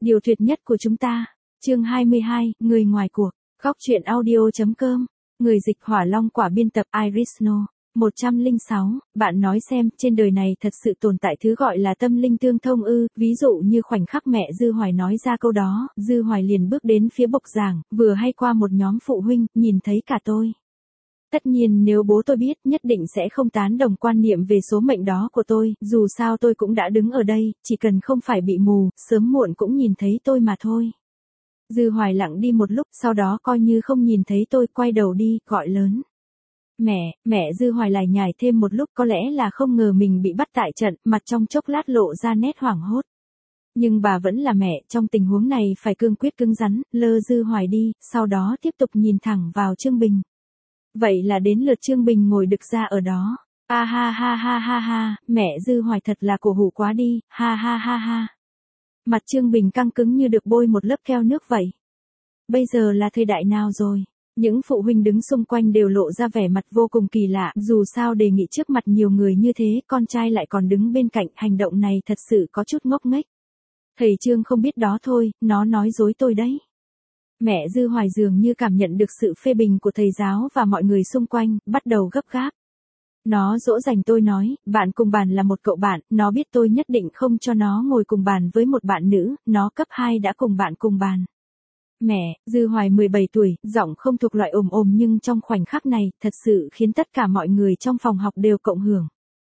Điều tuyệt nhất của chúng ta. Chương 22, người ngoài cuộc. Góc truyện audio.com. Người dịch Hỏa Long Quả, biên tập Iris No. 106, bạn nói xem, trên đời này thật sự tồn tại thứ gọi là tâm linh tương thông ư? Ví dụ như khoảnh khắc mẹ Dư Hoài nói ra câu đó, Dư Hoài liền bước đến phía bục giảng, vừa hay qua một nhóm phụ huynh, nhìn thấy cả tôi. Tất nhiên nếu bố tôi biết, nhất định sẽ không tán đồng quan niệm về số mệnh đó của tôi, dù sao tôi cũng đã đứng ở đây, chỉ cần không phải bị mù, sớm muộn cũng nhìn thấy tôi mà thôi. Dư Hoài lặng đi một lúc, sau đó coi như không nhìn thấy tôi, quay đầu đi, gọi lớn. Mẹ Dư Hoài lại nhải thêm một lúc, có lẽ là không ngờ mình bị bắt tại trận, mặt trong chốc lát lộ ra nét hoảng hốt. Nhưng bà vẫn là mẹ, trong tình huống này phải cương quyết cứng rắn, lơ Dư Hoài đi, sau đó tiếp tục nhìn thẳng vào Trương Bình. Vậy là đến lượt Trương Bình ngồi đực ra ở đó. Ha ha ha ha ha ha, mẹ Dư Hoài thật là cổ hủ quá đi, ha ha ha ha. Mặt Trương Bình căng cứng như được bôi một lớp keo nước vậy. Bây giờ là thời đại nào rồi? Những phụ huynh đứng xung quanh đều lộ ra vẻ mặt vô cùng kỳ lạ, dù sao đề nghị trước mặt nhiều người như thế, con trai lại còn đứng bên cạnh, hành động này thật sự có chút ngốc nghếch. Thầy Trương không biết đó thôi, nó nói dối tôi đấy. Mẹ Dư Hoài dường như cảm nhận được sự phê bình của thầy giáo và mọi người xung quanh, bắt đầu gấp gáp. Nó dỗ dành tôi nói, bạn cùng bàn là một cậu bạn, nó biết tôi nhất định không cho nó ngồi cùng bàn với một bạn nữ, nó cấp 2 đã cùng bạn cùng bàn. Mẹ, Dư Hoài 17 tuổi, giọng không thuộc loại ồm ồm nhưng trong khoảnh khắc này, thật sự khiến tất cả mọi người trong phòng học đều cộng hưởng.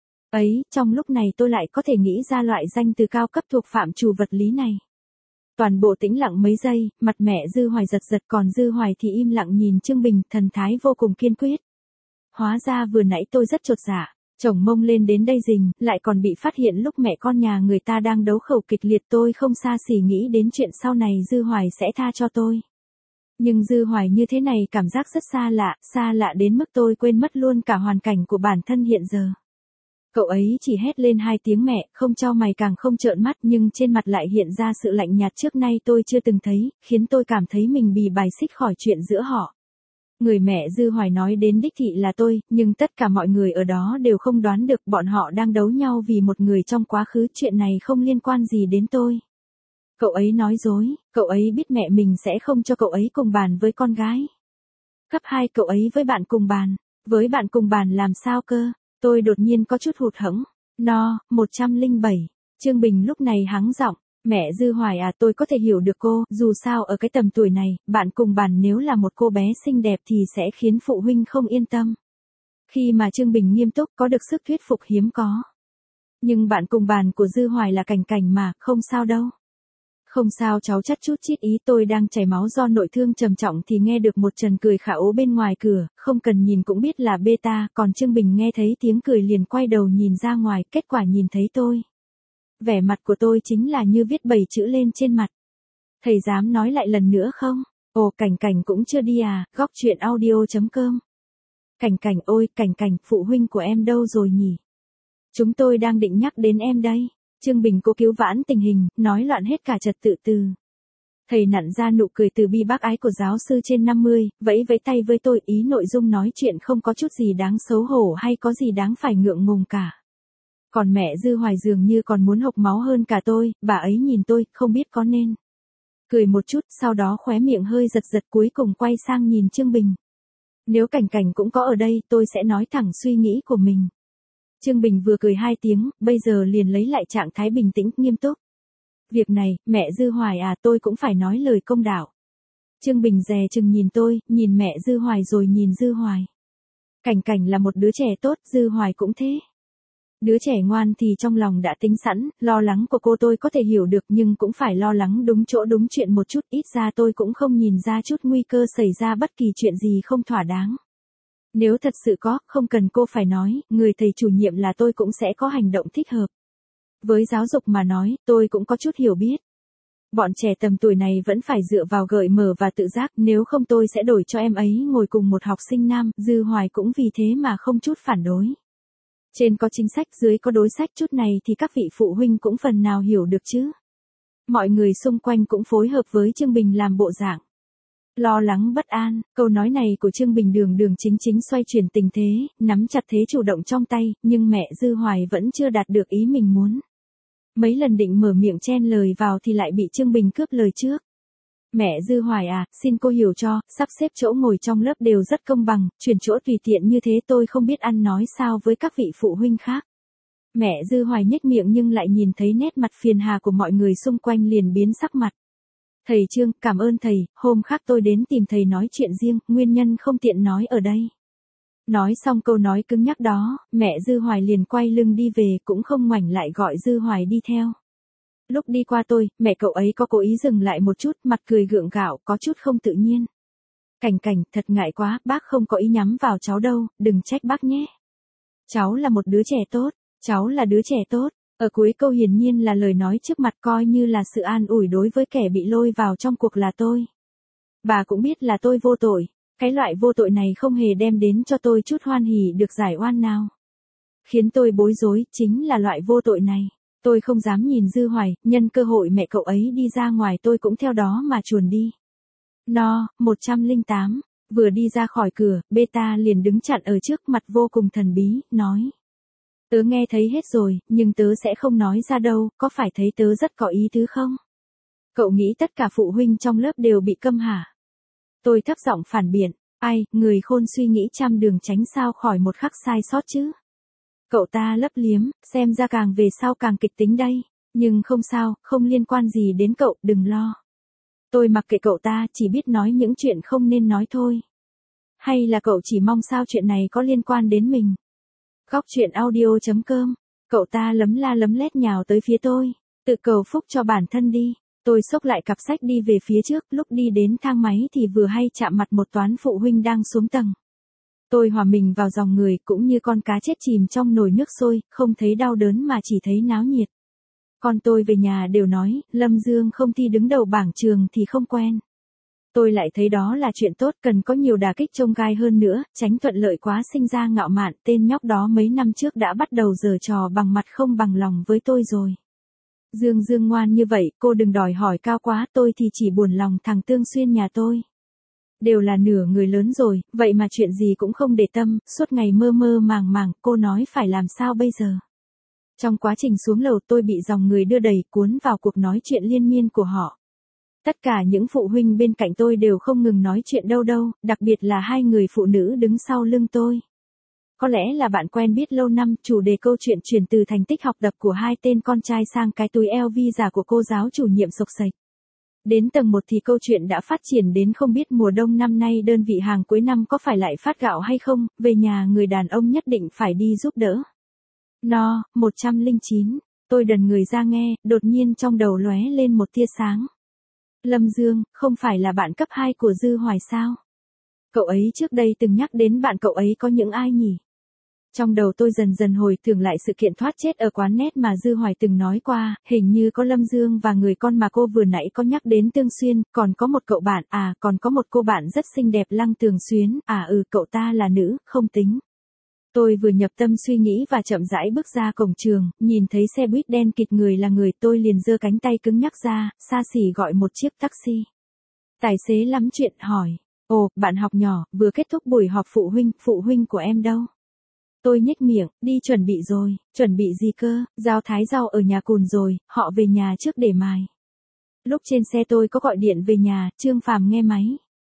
Ấy, trong lúc này tôi lại có thể nghĩ ra loại danh từ cao cấp thuộc phạm trù vật lý này. Toàn bộ tĩnh lặng mấy giây, mặt mẹ Dư Hoài giật giật, còn Dư Hoài thì im lặng nhìn Trương Bình, thần thái vô cùng kiên quyết. Hóa ra vừa nãy tôi rất chột dạ, chồng mông lên đến đây rình, lại còn bị phát hiện lúc mẹ con nhà người ta đang đấu khẩu kịch liệt, tôi không xa xỉ nghĩ đến chuyện sau này Dư Hoài sẽ tha cho tôi. Nhưng Dư Hoài như thế này cảm giác rất xa lạ đến mức tôi quên mất luôn cả hoàn cảnh của bản thân hiện giờ. Cậu ấy chỉ hét lên 2 tiếng mẹ, không chau mày càng không trợn mắt, nhưng trên mặt lại hiện ra sự lạnh nhạt trước nay tôi chưa từng thấy, khiến tôi cảm thấy mình bị bài xích khỏi chuyện giữa họ. Người mẹ Dư Hoài nói đến đích thị là tôi, nhưng tất cả mọi người ở đó đều không đoán được bọn họ đang đấu nhau vì một người trong quá khứ, chuyện này không liên quan gì đến tôi. Cậu ấy nói dối, cậu ấy biết mẹ mình sẽ không cho cậu ấy cùng bàn với con gái. Cấp 2 cậu ấy với bạn cùng bàn, với bạn cùng bàn làm sao cơ? Tôi đột nhiên có chút hụt hẫng. 107. Trương Bình lúc này hắng giọng, mẹ Dư Hoài à, tôi có thể hiểu được cô, dù sao ở cái tầm tuổi này, bạn cùng bàn nếu là một cô bé xinh đẹp thì sẽ khiến phụ huynh không yên tâm. Khi mà Trương Bình nghiêm túc, có được sức thuyết phục hiếm có. Nhưng bạn cùng bàn của Dư Hoài là Cảnh Cảnh mà, không sao đâu. Không sao, cháu chắt chút chít ý, tôi đang chảy máu do nội thương trầm trọng thì nghe được một trần cười khả ố bên ngoài cửa, không cần nhìn cũng biết là beta, còn Trương Bình nghe thấy tiếng cười liền quay đầu nhìn ra ngoài, kết quả nhìn thấy tôi. Vẻ mặt của tôi chính là như viết 7 chữ lên trên mặt. Thầy dám nói lại lần nữa không? Ồ, Cảnh Cảnh cũng chưa đi à? Góc truyện audio.com. Cảnh Cảnh ôi, Cảnh Cảnh, phụ huynh của em đâu rồi nhỉ? Chúng tôi đang định nhắc đến em đây. Trương Bình cố cứu vãn tình hình, nói loạn hết cả trật tự từ. Thầy nặn ra nụ cười từ bi bác ái của giáo sư trên 50, vẫy tay với tôi, ý nội dung nói chuyện không có chút gì đáng xấu hổ hay có gì đáng phải ngượng ngùng cả. Còn mẹ Dư Hoài dường như còn muốn hộc máu hơn cả tôi, bà ấy nhìn tôi, không biết có nên cười một chút, sau đó khóe miệng hơi giật giật, cuối cùng quay sang nhìn Trương Bình. Nếu Cảnh Cảnh cũng có ở đây, tôi sẽ nói thẳng suy nghĩ của mình. Trương Bình vừa cười 2 tiếng, bây giờ liền lấy lại trạng thái bình tĩnh, nghiêm túc. Việc này, mẹ Dư Hoài à, tôi cũng phải nói lời công đạo. Trương Bình dè chừng nhìn tôi, nhìn mẹ Dư Hoài rồi nhìn Dư Hoài. Cảnh Cảnh là một đứa trẻ tốt, Dư Hoài cũng thế. Đứa trẻ ngoan thì trong lòng đã tính sẵn, lo lắng của cô tôi có thể hiểu được, nhưng cũng phải lo lắng đúng chỗ đúng chuyện một chút, ít ra tôi cũng không nhìn ra chút nguy cơ xảy ra bất kỳ chuyện gì không thỏa đáng. Nếu thật sự có, không cần cô phải nói, người thầy chủ nhiệm là tôi cũng sẽ có hành động thích hợp. Với giáo dục mà nói, tôi cũng có chút hiểu biết. Bọn trẻ tầm tuổi này vẫn phải dựa vào gợi mở và tự giác, nếu không tôi sẽ đổi cho em ấy ngồi cùng một học sinh nam, Dư Hoài cũng vì thế mà không chút phản đối. Trên có chính sách, dưới có đối sách, chút này thì các vị phụ huynh cũng phần nào hiểu được chứ. Mọi người xung quanh cũng phối hợp với Trương Bình làm bộ dạng lo lắng bất an, câu nói này của Trương Bình đường chính xoay chuyển tình thế, nắm chặt thế chủ động trong tay, nhưng mẹ Dư Hoài vẫn chưa đạt được ý mình muốn. Mấy lần định mở miệng chen lời vào thì lại bị Trương Bình cướp lời trước. Mẹ Dư Hoài à, xin cô hiểu cho, sắp xếp chỗ ngồi trong lớp đều rất công bằng, chuyển chỗ tùy tiện như thế tôi không biết ăn nói sao với các vị phụ huynh khác. Mẹ Dư Hoài nhếch miệng nhưng lại nhìn thấy nét mặt phiền hà của mọi người xung quanh liền biến sắc mặt. Thầy Trương, cảm ơn thầy, hôm khác tôi đến tìm thầy nói chuyện riêng, nguyên nhân không tiện nói ở đây. Nói xong câu nói cứng nhắc đó, mẹ Dư Hoài liền quay lưng đi về cũng không ngoảnh lại gọi Dư Hoài đi theo. Lúc đi qua tôi, mẹ cậu ấy có cố ý dừng lại một chút, mặt cười gượng gạo, có chút không tự nhiên. Cảnh Cảnh, thật ngại quá, bác không có ý nhắm vào cháu đâu, đừng trách bác nhé. Cháu là một đứa trẻ tốt, cháu là đứa trẻ tốt. Ở cuối câu hiển nhiên là lời nói trước mặt coi như là sự an ủi đối với kẻ bị lôi vào trong cuộc là tôi. Bà cũng biết là tôi vô tội, cái loại vô tội này không hề đem đến cho tôi chút hoan hỉ được giải oan nào. Khiến tôi bối rối chính là loại vô tội này. Tôi không dám nhìn Dư Hoài, nhân cơ hội mẹ cậu ấy đi ra ngoài tôi cũng theo đó mà chuồn đi. 108, vừa đi ra khỏi cửa, Beta liền đứng chặn ở trước mặt vô cùng thần bí, nói. Tớ nghe thấy hết rồi, nhưng tớ sẽ không nói ra đâu, có phải thấy tớ rất có ý tứ không? Cậu nghĩ tất cả phụ huynh trong lớp đều bị câm hả? Tôi thấp giọng phản biện, ai, người khôn suy nghĩ trăm đường tránh sao khỏi một khắc sai sót chứ? Cậu ta lấp liếm, xem ra càng về sau càng kịch tính đây, nhưng không sao, không liên quan gì đến cậu, đừng lo. Tôi mặc kệ cậu ta, chỉ biết nói những chuyện không nên nói thôi. Hay là cậu chỉ mong sao chuyện này có liên quan đến mình? Góc chuyện audio.com, cậu ta lấm la lấm lét nhào tới phía tôi, tự cầu phúc cho bản thân đi. Tôi xốc lại cặp sách đi về phía trước, lúc đi đến thang máy thì vừa hay chạm mặt một toán phụ huynh đang xuống tầng. Tôi hòa mình vào dòng người cũng như con cá chết chìm trong nồi nước sôi, không thấy đau đớn mà chỉ thấy náo nhiệt. Con tôi về nhà đều nói, Lâm Dương không thi đứng đầu bảng trường thì không quen. Tôi lại thấy đó là chuyện tốt, cần có nhiều đả kích chông gai hơn nữa, tránh thuận lợi quá sinh ra ngạo mạn. Tên nhóc đó mấy năm trước đã bắt đầu giở trò bằng mặt không bằng lòng với tôi rồi. Dương ngoan như vậy, cô đừng đòi hỏi cao quá, tôi thì chỉ buồn lòng thằng Tương Xuyên nhà tôi. Đều là nửa người lớn rồi, vậy mà chuyện gì cũng không để tâm, suốt ngày mơ mơ màng màng, cô nói phải làm sao bây giờ. Trong quá trình xuống lầu tôi bị dòng người đưa đẩy cuốn vào cuộc nói chuyện liên miên của họ. Tất cả những phụ huynh bên cạnh tôi đều không ngừng nói chuyện đâu, đặc biệt là hai người phụ nữ đứng sau lưng tôi. Có lẽ là bạn quen biết lâu năm, chủ đề câu chuyện chuyển từ thành tích học tập của hai tên con trai sang cái túi LV giả của cô giáo chủ nhiệm sộc sạch. Đến tầng 1 thì câu chuyện đã phát triển đến không biết mùa đông năm nay đơn vị hàng cuối năm có phải lại phát gạo hay không, về nhà người đàn ông nhất định phải đi giúp đỡ. 109, tôi đần người ra nghe, đột nhiên trong đầu lóe lên một tia sáng. Lâm Dương, không phải là bạn cấp 2 của Dư Hoài sao? Cậu ấy trước đây từng nhắc đến bạn cậu ấy có những ai nhỉ? Trong đầu tôi dần dần hồi tưởng lại sự kiện thoát chết ở quán net mà Dư Hoài từng nói qua, hình như có Lâm Dương và người con mà cô vừa nãy có nhắc đến Tương Xuyên, còn có một cậu bạn, còn có một cô bạn rất xinh đẹp Lăng Tường Xuyến, cậu ta là nữ, không tính. Tôi vừa nhập tâm suy nghĩ và chậm rãi bước ra cổng trường, nhìn thấy xe buýt đen kịt người là người, tôi liền giơ cánh tay cứng nhắc ra, xa xỉ gọi một chiếc taxi. Tài xế lắm chuyện hỏi, ồ, bạn học nhỏ, vừa kết thúc buổi họp phụ huynh của em đâu? Tôi nhếch miệng, đi chuẩn bị rồi, chuẩn bị gì cơ, Giao thái rau ở nhà cùn rồi, họ về nhà trước để mài. Lúc trên xe tôi có gọi điện về nhà, Trương Phàm nghe máy.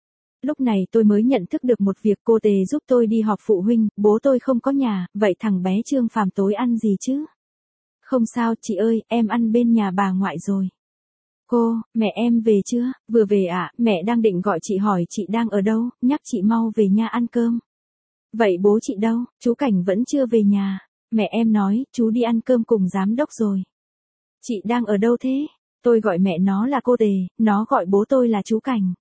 Lúc này tôi mới nhận thức được một việc, cô Tề giúp tôi đi họp phụ huynh, bố tôi không có nhà, vậy thằng bé Trương Phàm tối ăn gì chứ? Không sao, chị ơi, em ăn bên nhà bà ngoại rồi. Cô, mẹ em về chưa? Vừa về ạ, mẹ đang định gọi chị hỏi chị đang ở đâu, nhắc chị mau về nhà ăn cơm. Vậy bố chị đâu? Chú Cảnh vẫn chưa về nhà. Mẹ em nói, chú đi ăn cơm cùng giám đốc rồi. Chị đang ở đâu thế? Tôi gọi mẹ nó là cô Tề, nó gọi bố tôi là chú Cảnh.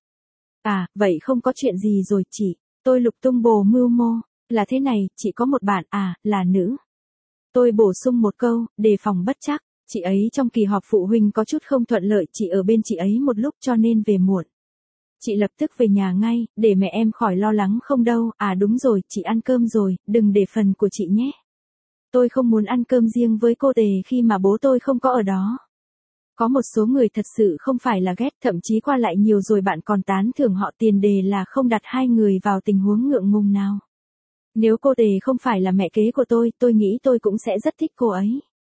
Vậy không có chuyện gì rồi chị. Tôi lục tung bồ mưu mô. Là thế này, chị có một bạn, là nữ. Tôi bổ sung một câu, đề phòng bất trắc. Chị ấy trong kỳ họp phụ huynh có chút không thuận lợi, chị ở bên chị ấy một lúc cho nên về muộn. Chị lập tức về nhà ngay, để mẹ em khỏi lo lắng không đâu, đúng rồi, chị ăn cơm rồi, đừng để phần của chị nhé. Tôi không muốn ăn cơm riêng với cô Tề khi mà bố tôi không có ở đó. Có một số người thật sự không phải là ghét, thậm chí qua lại nhiều rồi bạn còn tán thưởng họ, tiền đề là không đặt hai người vào tình huống ngượng ngùng nào. Nếu cô Tề không phải là mẹ kế của tôi nghĩ tôi cũng sẽ rất thích cô ấy.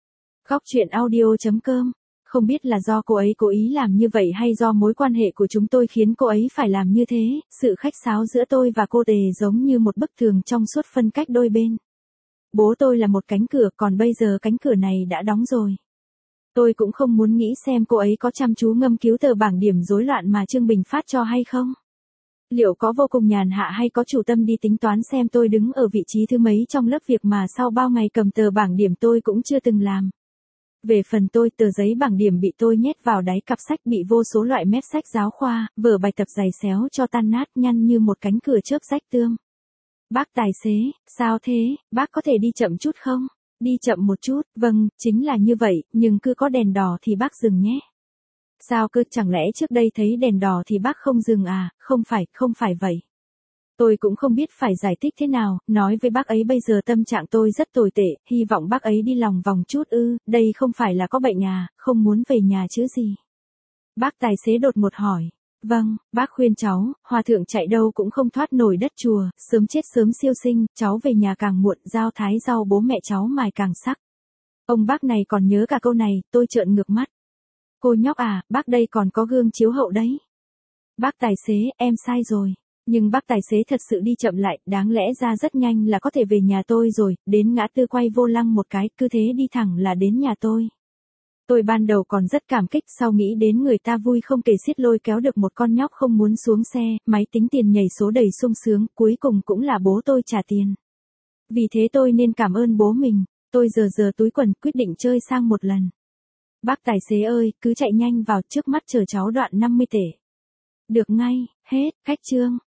Góc chuyện audio.com. Không biết là do cô ấy cố ý làm như vậy hay do mối quan hệ của chúng tôi khiến cô ấy phải làm như thế, sự khách sáo giữa tôi và cô Tề giống như một bức tường trong suốt phân cách đôi bên. Bố tôi là một cánh cửa, còn bây giờ cánh cửa này đã đóng rồi. Tôi cũng không muốn nghĩ xem cô ấy có chăm chú ngâm cứu tờ bảng điểm rối loạn mà Trương Bình phát cho hay không. Liệu có vô cùng nhàn hạ hay có chủ tâm đi tính toán xem tôi đứng ở vị trí thứ mấy trong lớp việc mà sau bao ngày cầm tờ bảng điểm tôi cũng chưa từng làm. Về phần tôi, tờ giấy bảng điểm bị tôi nhét vào đáy cặp sách bị vô số loại mép sách giáo khoa, vở bài tập giày xéo cho tan nát nhăn như một cánh cửa chớp rách tươm. Bác tài xế, sao thế, bác có thể đi chậm chút không? Đi chậm một chút, vâng, chính là như vậy, nhưng cứ có đèn đỏ thì bác dừng nhé. Sao cơ, chẳng lẽ trước đây thấy đèn đỏ thì bác không dừng à? Không phải vậy. Tôi cũng không biết phải giải thích thế nào, nói với bác ấy bây giờ tâm trạng tôi rất tồi tệ, hy vọng bác ấy đi lòng vòng chút đây không phải là có bệnh à, không muốn về nhà chứ gì. Bác tài xế đột ngột hỏi. Vâng, bác khuyên cháu, hòa thượng chạy đâu cũng không thoát nổi đất chùa, sớm chết sớm siêu sinh, cháu về nhà càng muộn, dao thái rau bố mẹ cháu mài càng sắc. Ông bác này còn nhớ cả câu này, tôi trợn ngược mắt. Cô nhóc à, bác đây còn có gương chiếu hậu đấy. Bác tài xế, em sai rồi. Nhưng bác tài xế thật sự đi chậm lại, đáng lẽ ra rất nhanh là có thể về nhà tôi rồi, đến ngã tư quay vô lăng một cái, cứ thế đi thẳng là đến nhà tôi. Tôi ban đầu còn rất cảm kích, sau nghĩ đến người ta vui không kể xiết lôi kéo được một con nhóc không muốn xuống xe, máy tính tiền nhảy số đầy sung sướng, cuối cùng cũng là bố tôi trả tiền. Vì thế tôi nên cảm ơn bố mình, tôi giờ túi quần quyết định chơi sang một lần. Bác tài xế ơi, cứ chạy nhanh vào, trước mắt chờ cháu đoạn 50 tể. Được ngay, hết, khách chương.